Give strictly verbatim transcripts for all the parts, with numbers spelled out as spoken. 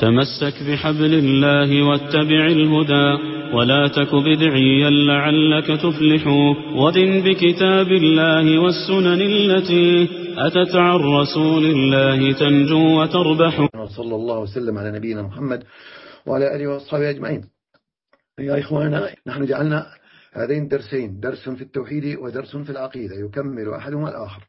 تمسك بحبل الله واتبع الهدى ولا تك بدعيا لعلك تفلح ودن بكتاب الله والسنن التي أتت عن رسول الله تنجو وتربح. صلى الله وسلم على نبينا محمد وعلى آله وأصحابه أجمعين. يا إخوانا، نحن جعلنا هذين درسين، درس في التوحيد ودرس في العقيدة، يكمل أحدهما الآخر.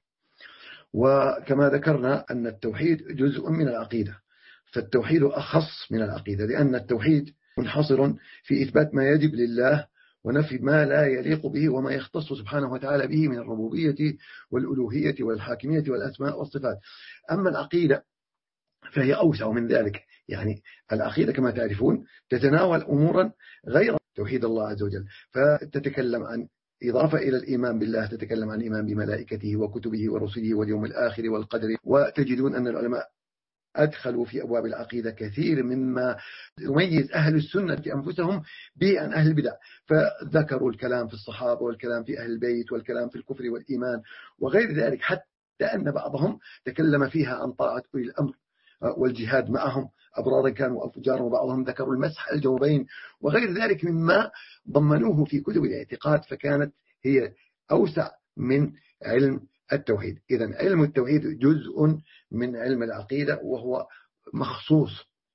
وكما ذكرنا أن التوحيد جزء من العقيدة، فالتوحيد أخص من العقيدة، لأن التوحيد منحصر في إثبات ما يجب لله ونفي ما لا يليق به وما يختص سبحانه وتعالى به من الربوبية والألوهية والحاكمية والأسماء والصفات. أما العقيدة فهي أوسع من ذلك، يعني العقيدة كما تعرفون تتناول أمورا غير توحيد الله عز وجل، فتتكلم عن إضافة إلى الإيمان بالله، تتكلم عن الإيمان بملائكته وكتبه ورسله واليوم الآخر والقدر. وتجدون أن العلماء أدخلوا في أبواب العقيدة كثير مما يميز أهل السنة أنفسهم به عن أهل البدع، فذكروا الكلام في الصحابة والكلام في أهل البيت والكلام في الكفر والإيمان وغير ذلك، حتى أن بعضهم تكلم فيها عن طاعة أولي الأمر والجهاد معهم أبرارا كانوا أو فجارا، وبعضهم ذكروا المسح الجوبين وغير ذلك مما ضمنوه في كتب الاعتقاد، فكانت هي أوسع من علم التوحيد. إذن علم التوحيد جزء من علم العقيدة وهو مخصوص.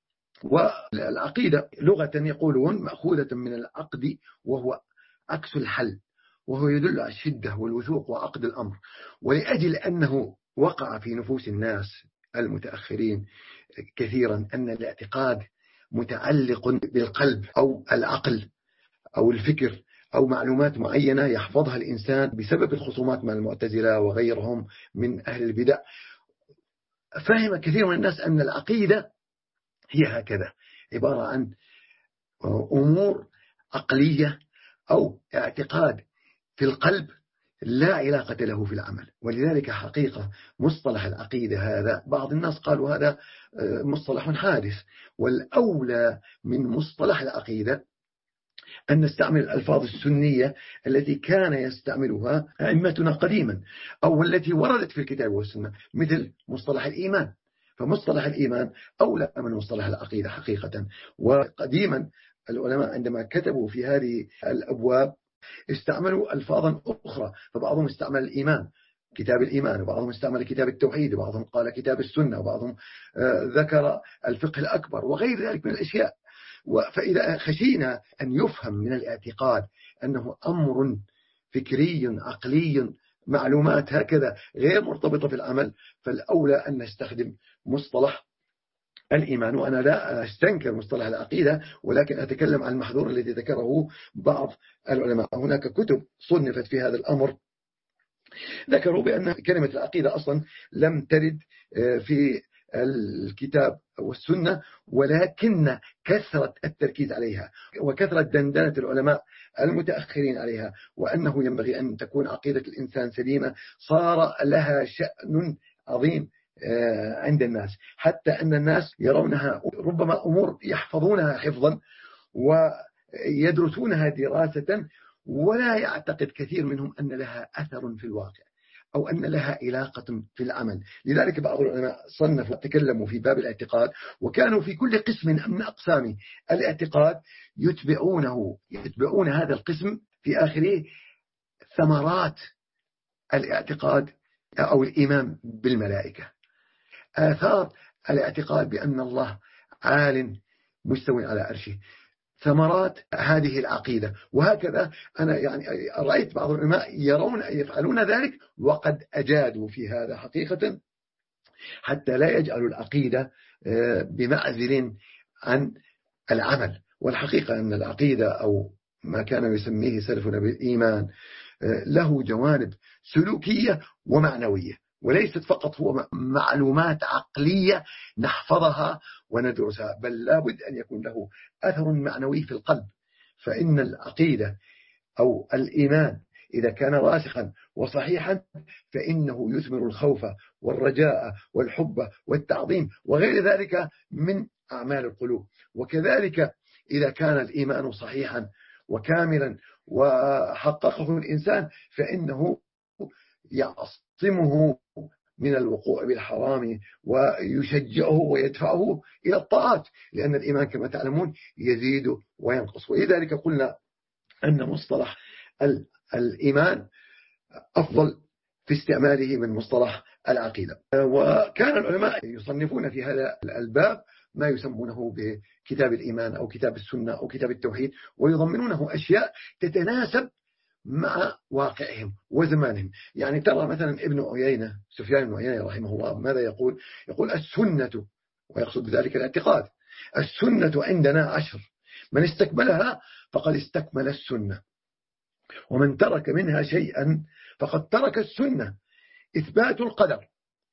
والعقيدة لغة يقولون مأخوذة من العقد وهو عكس الحل، وهو يدل على الشدة والوثوق وعقد الأمر. ولأجل أنه وقع في نفوس الناس المتأخرين كثيرا أن الاعتقاد متعلق بالقلب أو العقل أو الفكر أو معلومات معينة يحفظها الإنسان بسبب الخصومات مع المعتزلة وغيرهم من أهل البدع، فهم كثير من الناس أن العقيدة هي هكذا، عبارة عن أمور عقلية أو اعتقاد في القلب لا علاقة له في العمل. ولذلك حقيقة مصطلح العقيدة هذا بعض الناس قالوا هذا مصطلح حادث، والأولى من مصطلح العقيدة أن نستعمل الألفاظ السنية التي كان يستعملها أئمتنا قديما أو التي وردت في الكتاب والسنة، مثل مصطلح الإيمان. فمصطلح الإيمان أولى من مصطلح العقيدة حقيقة. وقديما العلماء عندما كتبوا في هذه الأبواب استعملوا ألفاظا أخرى، فبعضهم استعمل الإيمان كتاب الإيمان، وبعضهم استعمل كتاب التوحيد، وبعضهم قال كتاب السنة، وبعضهم ذكر الفقه الأكبر وغير ذلك من الأشياء. فإذا خشينا أن يفهم من الاعتقاد أنه أمر فكري عقلي معلومات هكذا غير مرتبطة في العمل، فالأولى أن نستخدم مصطلح الإيمان. وأنا لا أستنكر مصطلح العقيدة، ولكن أتكلم عن المحظور الذي ذكره بعض العلماء. هناك كتب صنفت في هذا الأمر ذكروا بأن كلمة العقيدة أصلا لم ترد في الكتاب والسنة، ولكن كثرة التركيز عليها وكثرة دندنة العلماء المتأخرين عليها، وأنه ينبغي أن تكون عقيدة الإنسان سليمة، صار لها شأن عظيم عند الناس، حتى أن الناس يرونها ربما أمور يحفظونها حفظا ويدرسونها دراسة، ولا يعتقد كثير منهم أن لها أثر في الواقع أو أن لها علاقة في العمل. لذلك بعض العلماء صنفوا تكلموا في باب الاعتقاد، وكانوا في كل قسم من أقسام الاعتقاد يتبعونه يتبعون هذا القسم في آخره ثمرات الاعتقاد أو الإيمان بالملائكة، آثار الاعتقاد بأن الله عال مستوى على عرشه، ثمرات هذه العقيدة. وهكذا أنا يعني رأيت بعض العلماء يرون يفعلون ذلك وقد أجادوا في هذا حقيقة، حتى لا يجعلوا العقيدة بمعزل عن العمل. والحقيقة أن العقيدة أو ما كان يسميه سلفنا بالإيمان له جوانب سلوكية ومعنوية، وليست فقط هو معلومات عقلية نحفظها وندرسها، بل لابد أن يكون له أثر معنوي في القلب. فإن العقيدة أو الإيمان إذا كان راسخا وصحيحا فإنه يثمر الخوف والرجاء والحب والتعظيم وغير ذلك من أعمال القلوب. وكذلك إذا كان الإيمان صحيحا وكاملا وحققه الإنسان فإنه يعصمه من الوقوع بالحرام ويشجعه ويدفعه إلى الطاعات، لأن الإيمان كما تعلمون يزيد وينقص. ولذلك قلنا أن مصطلح الإيمان أفضل في استعماله من مصطلح العقيدة. وكان العلماء يصنفون في هذا الباب ما يسمونه بكتاب الإيمان أو كتاب السنة أو كتاب التوحيد، ويضمنونه أشياء تتناسب مع واقعهم وزمانهم. يعني ترى مثلا ابن عيينة سفيان بن عيينة رحمه الله ماذا يقول؟ يقول السنة، ويقصد بذلك الاعتقاد، السنة عندنا عشر، من استكملها فقد استكمل السنة، ومن ترك منها شيئا فقد ترك السنة. إثبات القدر،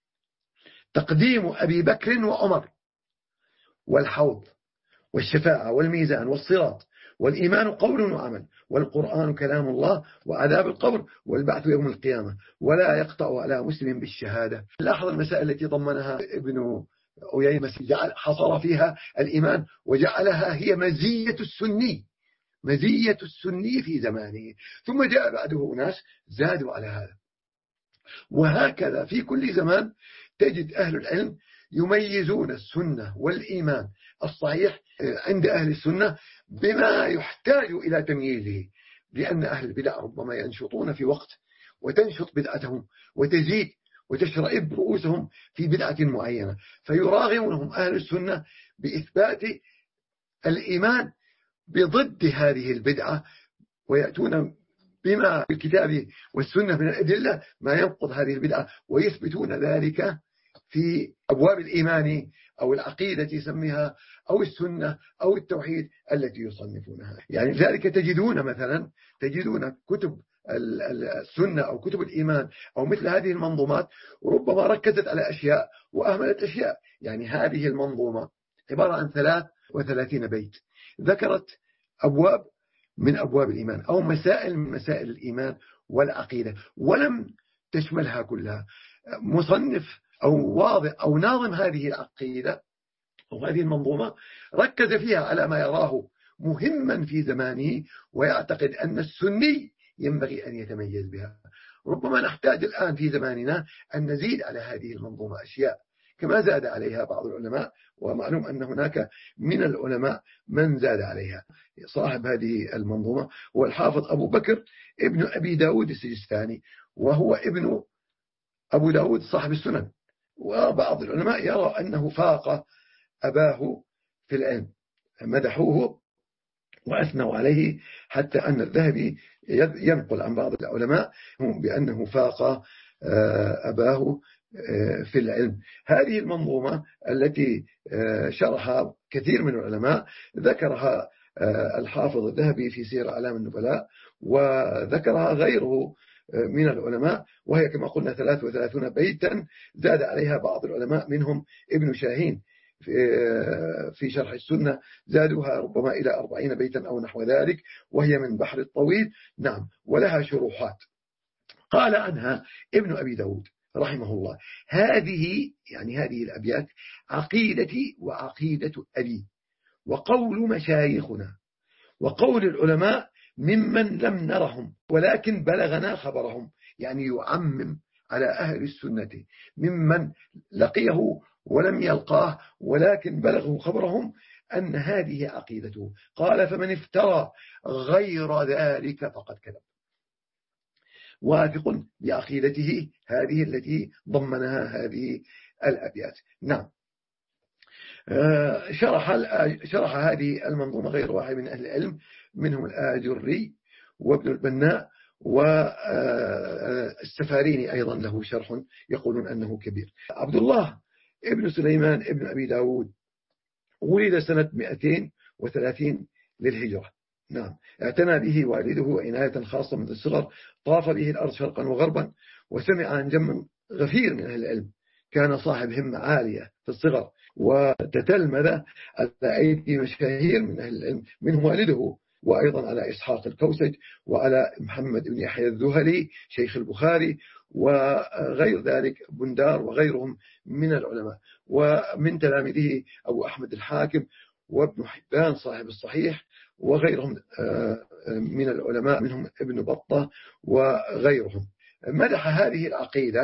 تقديم أبي بكر وعمر، والحوض، والشفاعة، والميزان، والصراط، والإيمان قول وعمل، والقرآن كلام الله، وعذاب القبر، والبعث يوم القيامة، ولا يقطع على مسلم بالشهادة. لاحظ المسائل التي ضمنها ابن عيينة، حصر فيها الإيمان وجعلها هي مزية السني، مزية السني في زمانه، ثم جاء بعده ناس زادوا على هذا. وهكذا في كل زمان تجد أهل العلم يميزون السنة والإيمان الصحيح عند أهل السنة بما يحتاج إلى تمييزه، لأن أهل البدع ربما ينشطون في وقت وتنشط بدعتهم وتزيد وتشرئب رؤوسهم في بدعة معينة، فيراغمهم أهل السنة بإثبات الإيمان بضد هذه البدعة، ويأتون بما في الكتاب والسنة من الأدلة ما ينقض هذه البدعة، ويثبتون ذلك في أبواب الإيمان أو العقيدة يسميها، أو السنة أو التوحيد التي يصنفونها. يعني ذلك تجدون مثلا تجدون كتب السنة أو كتب الإيمان أو مثل هذه المنظومات ربما ركزت على أشياء وأهملت أشياء. يعني هذه المنظومة عبارة عن ثلاث وثلاثين بيت، ذكرت أبواب من أبواب الإيمان أو مسائل من مسائل الإيمان والعقيدة، ولم تشملها كلها. مصنف أو واضع أو ناظم هذه العقيدة أو هذه المنظومة ركز فيها على ما يراه مهما في زمانه، ويعتقد أن السني ينبغي أن يتميز بها. ربما نحتاج الآن في زماننا أن نزيد على هذه المنظومة أشياء كما زاد عليها بعض العلماء، ومعلوم أن هناك من العلماء من زاد عليها. صاحب هذه المنظومة هو الحافظ أبو بكر ابن أبي داود السجستاني، وهو ابن أبو داود صاحب السنن. وبعض العلماء يرى أنه فاق أباه في العلم، مدحوه وأثنوا عليه، حتى أن الذهبي ينقل عن بعض العلماء بأنه فاق أباه في العلم. هذه المنظومة التي شرحها كثير من العلماء ذكرها الحافظ الذهبي في سير أعلام النبلاء، وذكرها غيره من العلماء، وهي كما قلنا ثلاث وثلاثون بيتا، زاد عليها بعض العلماء منهم ابن شاهين في شرح السنة، زادوها ربما إلى أربعين بيتا أو نحو ذلك، وهي من بحر الطويل. نعم، ولها شروحات. قال عنها ابن أبي داود رحمه الله: هذه يعني هذه الأبيات عقيدتي وعقيدة أبي، وقول مشايخنا، وقول العلماء ممن لم نرهم ولكن بلغنا خبرهم. يعني يعمم على أهل السنة ممن لقيه ولم يلقاه ولكن بلغوا خبرهم أن هذه عقيدته. قال: فمن افترى غير ذلك فقد كذب. واثق بعقيدته هذه التي ضمنها هذه الأبيات. نعم. شرح شرح هذه المنظومة غير واحد من أهل العلم، منهم الآجري وابن البناء والسفاريني أيضا له شرح يقولون أنه كبير. عبد الله ابن سليمان ابن أبي داود ولد سنة مئتين وثلاثين للهجرة. نعم. اعتنى به والده عناية خاصة منذ الصغر، طاف به الأرض شرقا وغربا، وسمع عن جمع غفير من أهل العلم. كان صاحب همة عالية في الصغر، وتتلمذ على أيدي مشاهير من أهل العلم، منهم والده، وأيضا على إسحاق الكوسج، وعلى محمد بن يحيى الذهلي شيخ البخاري، وغير ذلك بندار وغيرهم من العلماء. ومن تلاميذه أبو أحمد الحاكم وابن حبان صاحب الصحيح، وغيرهم من العلماء منهم ابن بطة وغيرهم. مدح هذه العقيدة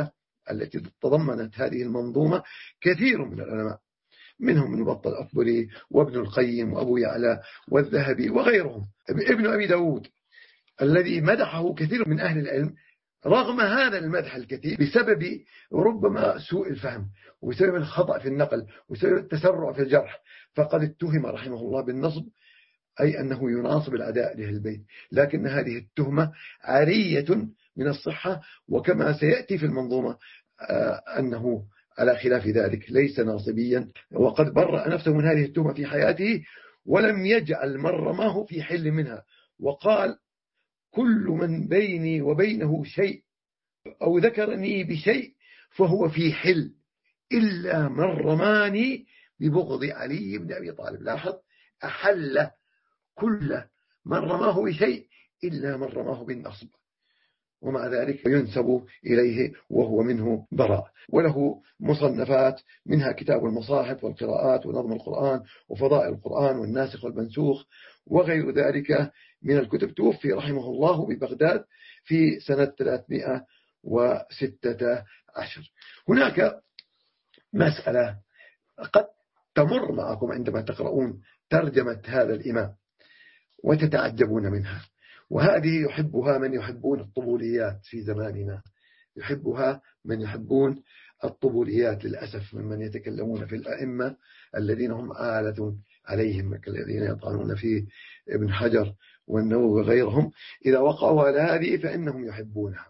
التي تضمنت هذه المنظومة كثير من العلماء، منهم ابن بطة الأكبري وابن القيم وأبو يعلى والذهبي وغيرهم. ابن أبي داود الذي مدحه كثير من أهل العلم رغم هذا المدح الكثير بسبب ربما سوء الفهم وبسبب الخطأ في النقل وبسبب التسرع في الجرح، فقد اتهم رحمه الله بالنصب، أي أنه يناصب العداء لأهل البيت، لكن هذه التهمة عارية من الصحة، وكما سيأتي في المنظومة أنه على خلاف ذلك ليس ناصبيا، وقد برأ نفسه من هذه التهمة في حياته ولم يجعل من رماه في حل منها، وقال كل من بيني وبينه شيء أو ذكرني بشيء فهو في حل إلا من رماني ببغض علي بن أبي طالب. لاحظ، أحل كل من رماه بشيء إلا من رماه بالنصب، ومع ذلك ينسب إليه وهو منه براء. وله مصنفات منها كتاب المصاحف والقراءات ونظم القرآن وفضائل القرآن والناسخ والمنسوخ وغير ذلك من الكتب. توفي رحمه الله ببغداد في سنة ثلاثمائة وستة عشر. هناك مسألة قد تمر معكم عندما تقرؤون ترجمة هذا الإمام وتتعجبون منها، وهذه يحبها من يحبون الطبوليات في زماننا، يحبها من يحبون الطبوليات للأسف، ممن يتكلمون في الأئمة الذين هم آلة عليهم كالذين يطعنون في ابن حجر والنووي وغيرهم. إذا وقعوا على هذه فإنهم يحبونها.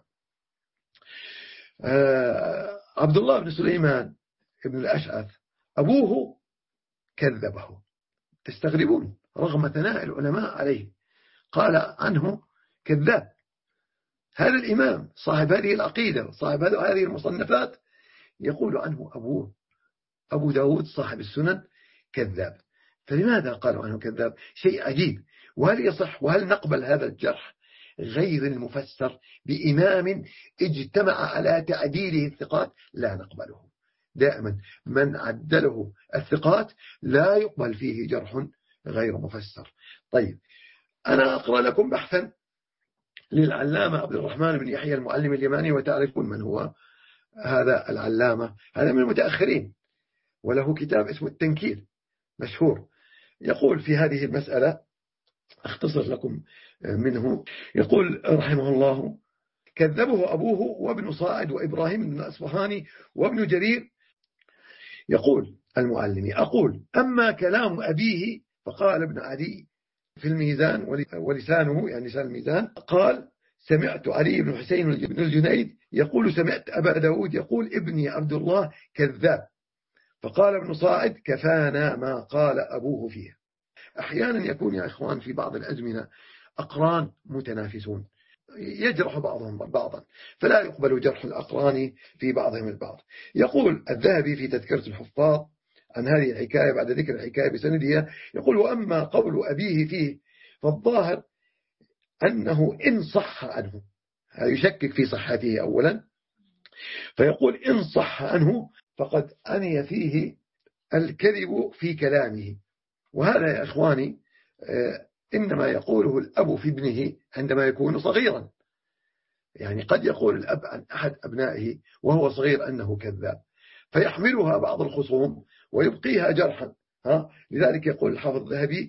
آه عبد الله بن سليمان ابن الأشعث أبوه كذبه، تستغربون رغم ثناء العلماء عليه، قال عنه كذاب. هذا الإمام صاحب هذه العقيدة صاحب هذه المصنفات يقول عنه أبوه أبو داود صاحب السنن كذاب. فلماذا قالوا عنه كذاب؟ شيء عجيب. وهل يصح وهل نقبل هذا الجرح غير المفسر بإمام اجتمع على تعديله الثقات؟ لا نقبله. دائما من عدله الثقات لا يقبل فيه جرح غير مفسر. طيب، أنا أقرأ لكم بحثا للعلامة عبد الرحمن بن يحيى المعلم اليماني، وتعرفون من هو هذا العلامة، هذا من المتأخرين، وله كتاب اسمه التنكيل مشهور. يقول في هذه المسألة، أختصر لكم منه، يقول رحمه الله: كذبه أبوه وابن صاعد وإبراهيم بن الأصفهاني وابن جرير. يقول المعلمي: أقول أما كلام أبيه فقال ابن عدي في الميزان ولسانه يعني لسان الميزان، قال: سمعت علي بن حسين بن الجنيد يقول سمعت أبا داود يقول ابني عبد الله كذاب. فقال ابن صاعد: كفانا ما قال أبوه فيه. أحيانا يكون يا إخوان في بعض الأزمنة أقران متنافسون يجرح بعضهم بعضا، فلا يقبل جرح الأقران في بعضهم البعض. يقول الذهبي في تذكرة الحفاظ عن هذه الحكاية بعد ذكر الحكاية بسندها، يقول: وأما قول أبيه فيه فالظاهر أنه إن صح عنه، يشكك في صحته أولا، فيقول إن صح عنه فقد أني فيه الكذب في كلامه. وهذا يا إخواني إنما يقوله الأب في ابنه عندما يكون صغيرا، يعني قد يقول الأب عن أحد أبنائه وهو صغير أنه كذاب، فيحملها بعض الخصوم ويبقيها جرحا. ها؟ لذلك يقول الحافظ الذهبي: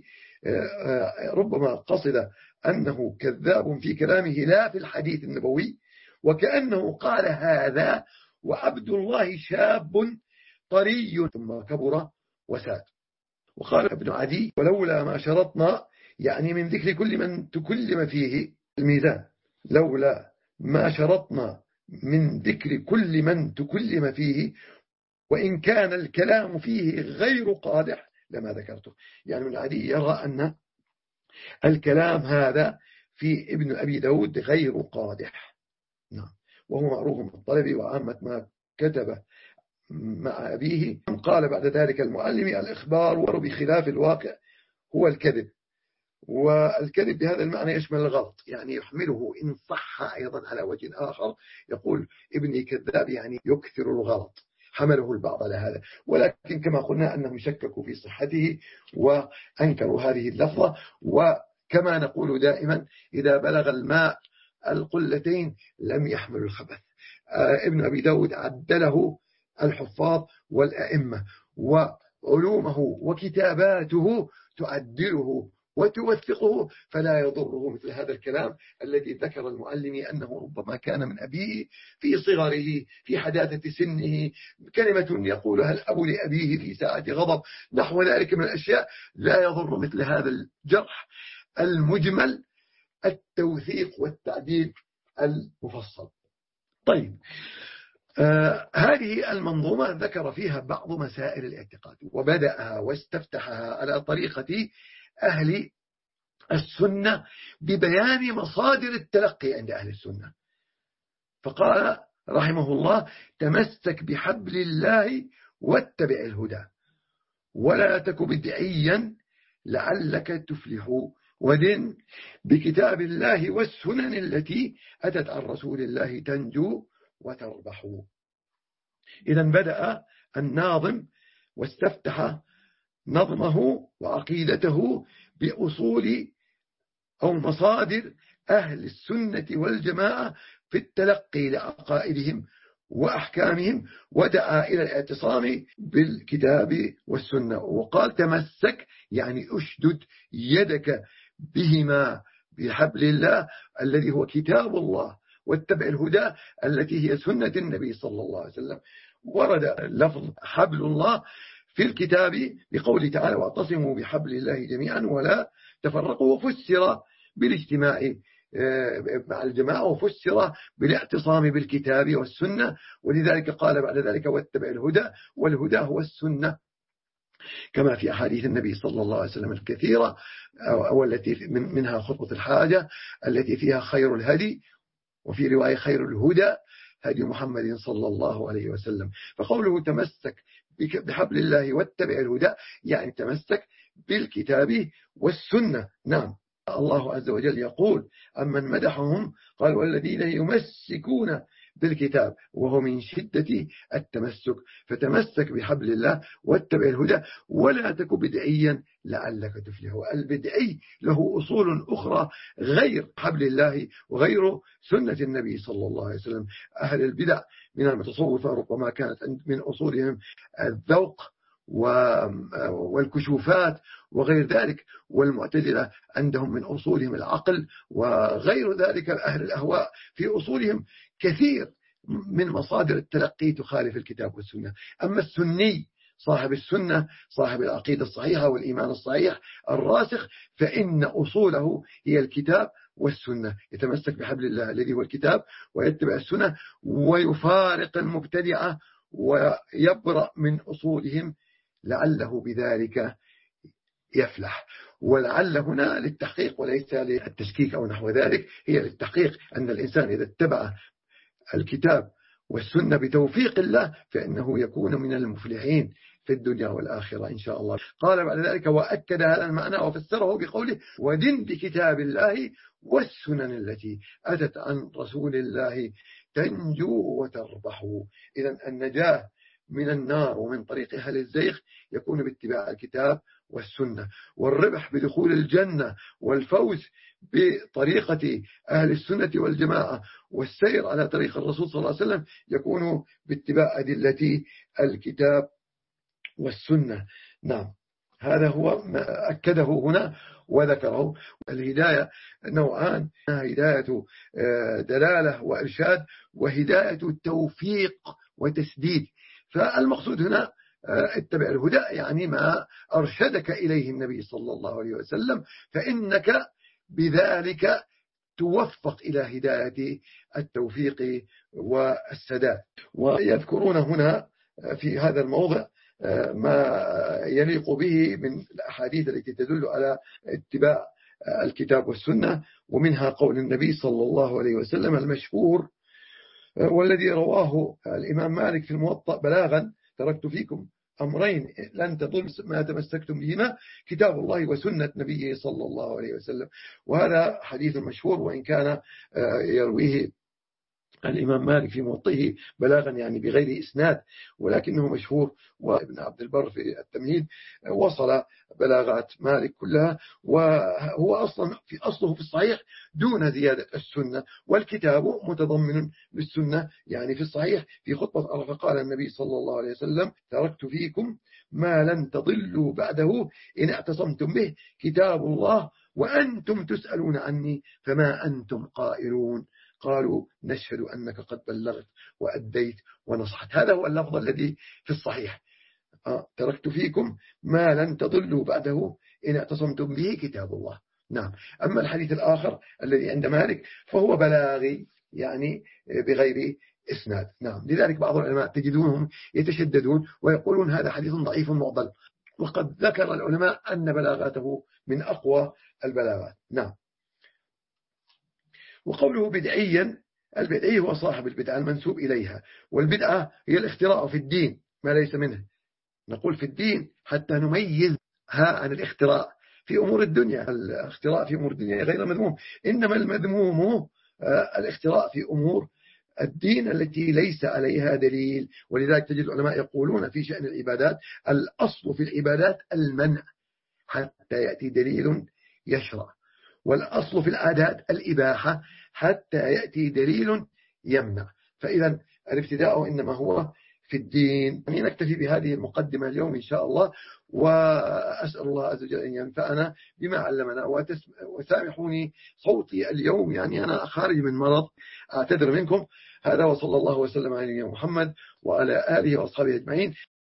ربما قصد أنه كذاب في كلامه لا في الحديث النبوي، وكأنه قال هذا وعبد الله شاب طري ثم كبر وساد. وقال ابن عدي: ولولا ما شرطنا، يعني من ذكر كل من تكلم فيه الميزان، لولا ما شرطنا من ذكر كل من تكلم فيه وإن كان الكلام فيه غير قادح لما ذكرته. يعني ابن عدي يرى أن الكلام هذا في ابن أبي داود غير قادح، نعم، وهو معروف من الطلبي وعامة ما كتب مع أبيه. قال بعد ذلك المعلم: الإخبار بخلاف الواقع هو الكذب، والكذب بهذا المعنى يشمل الغلط، يعني يحمله إن صح أيضا على وجه آخر، يقول ابني كذاب يعني يكثر الغلط، حمله البعض على هذا. ولكن كما قلنا أنهم شككوا في صحته وأنكروا هذه اللفظة. وكما نقول دائما: إذا بلغ الماء القلتين لم يحمل الخبث. ابن أبي داود عدله الحفاظ والأئمة، وعلومه وكتاباته تعدله وتوثقه، فلا يضره مثل هذا الكلام الذي ذكر المعلم أنه ربما كان من أبيه في صغره في حداثة سنه، كلمة يقولها الأب لأبيه في ساعة غضب، نحو ذلك من الأشياء. لا يضر مثل هذا الجرح المجمل التوثيق والتعديل المفصل. طيب، آه هذه المنظومة ذكر فيها بعض مسائل الاعتقاد، وبدأها واستفتحها على طريقة أهل السنة ببيان مصادر التلقي عند أهل السنة. فقال رحمه الله: تمسك بحبل الله واتبع الهدى ولا تك بدعيا لعلك تفلح، ودن بكتاب الله والسنن التي أتت عن رسول الله تنجو وتربح. إذا بدأ الناظم واستفتح نظمه وعقيدته بأصول أو مصادر أهل السنة والجماعة في التلقي لعقائدهم وأحكامهم، ودعا إلى الاعتصام بالكتاب والسنة. وقال تمسك يعني أشدد يدك بهما، بحبل الله الذي هو كتاب الله، واتبع الهدى التي هي سنة النبي صلى الله عليه وسلم. ورد لفظ حبل الله في الكتاب بقوله تعالى: واعتصموا بحبل الله جميعا ولا تفرقوا، وفسر بالاجتماع مع الجماعة، وفسر بالاعتصام بالكتاب والسنة، ولذلك قال بعد ذلك: واتبع الهدى، والهدى هو السنة، كما في أحاديث النبي صلى الله عليه وسلم الكثيرة، والتي منها خطبة الحاجة التي فيها خير الهدي، وفي رواية خير الهدى هدي محمد صلى الله عليه وسلم. فقوله تمسك بحبل الله واتبع الهدى يعني تمسك بالكتاب والسنة. نعم، الله عز وجل يقول عمن مدحهم قال: والذين يمسكون بالكتاب، وهو من شدة التمسك. فتمسك بحبل الله واتبع الهدى ولا تك بدعيا لعلك تفلح. البدعي له أصول أخرى غير حبل الله وغير سنة النبي صلى الله عليه وسلم. أهل البدع من المتصوفة ربما كانت من أصولهم الذوق والكشوفات وغير ذلك، والمعتزلة عندهم من أصولهم العقل وغير ذلك. أهل الأهواء في أصولهم كثير من مصادر التلقي تخالف الكتاب والسنة. أما السني صاحب السنة صاحب العقيدة الصحيحة والإيمان الصحيح الراسخ، فإن أصوله هي الكتاب والسنة، يتمسك بحبل الله الذي هو الكتاب ويتبع السنة، ويفارق المبتدعة ويبرأ من أصولهم لعله بذلك يفلح. ولعل هنا للتحقيق وليس للتشكيك أو نحو ذلك، هي للتحقيق أن الإنسان إذا اتبع الكتاب والسنة بتوفيق الله فإنه يكون من المفلحين في الدنيا والآخرة إن شاء الله. قال بعد ذلك: وأكد هذا المعنى وفسره بقوله: ودن بكتاب الله والسنن التي أتت عن رسول الله تنجو وتربح. إذن النجاة من النار ومن طريق أهل الزيغ يكون باتباع الكتاب والسنة، والربح بدخول الجنة والفوز بطريقة أهل السنة والجماعة والسير على طريق الرسول صلى الله عليه وسلم يكون باتباع أدلة الكتاب والسنة. نعم، هذا هو ما أكده هنا وذكره. الهداية نوعان: هداية دلالة وإرشاد، وهداية توفيق وتسديد. فالمقصود هنا اتبع الهدى يعني ما أرشدك إليه النبي صلى الله عليه وسلم، فإنك بذلك توفق إلى هداية التوفيق والسداد. ويذكرون هنا في هذا الموضع ما يليق به من الأحاديث التي تدل على اتباع الكتاب والسنة، ومنها قول النبي صلى الله عليه وسلم المشهور والذي رواه الإمام مالك في الموطأ بلاغا: تركت فيكم أمرين لن تضل ما تمسكتم بهما، كتاب الله وسنة نبيه صلى الله عليه وسلم. وهذا حديث مشهور، وإن كان يرويه الإمام مالك في موطئه بلاغا يعني بغير إسناد، ولكنه مشهور، وابن عبد البر في التمهيد وصل بلاغات مالك كلها، وهو أصلا في أصله في الصحيح دون زيادة السنة، والكتاب متضمن للسنة. يعني في الصحيح في خطبة عرفة قال النبي صلى الله عليه وسلم: تركت فيكم ما لن تضلوا بعده إن اعتصمتم به، كتاب الله وأنتم تسألون عني فما أنتم قائلون. قالوا: نشهد أنك قد بلغت وأديت ونصحت. هذا هو اللفظ الذي في الصحيح: آه تركت فيكم ما لن تضلوا بعده إن اعتصمتم به، كتاب الله. نعم. أما الحديث الآخر الذي عند مالك فهو بلاغي، يعني بغير إسناد. نعم. لذلك بعض العلماء تجدونهم يتشددون ويقولون هذا حديث ضعيف معضل، وقد ذكر العلماء أن بلاغاته من أقوى البلاغات. نعم. وقوله بدعيا، البدعي هو صاحب البدعة المنسوب إليها، والبدعة هي الاختراع في الدين ما ليس منه. نقول في الدين حتى نميز ها عن الاختراع في أمور الدنيا. الاختراع في أمور الدنيا غير مذموم، إنما المذموم الاختراع في أمور الدين التي ليس عليها دليل. ولذلك تجد العلماء يقولون في شأن العبادات: الأصل في العبادات المنع حتى يأتي دليل يشرع، والأصل في العادات الإباحة حتى يأتي دليل يمنع. فإذا الابتداء إنما هو في الدين. يعني نكتفي بهذه المقدمة اليوم إن شاء الله، وأسأل الله عز وجل أن ينفعنا بما علمنا. وسامحوني صوتي اليوم، يعني أنا خارج من مرض، أعتذر منكم. هذا وصلى الله وسلم على نبينا محمد وعلى آله وأصحابه أجمعين.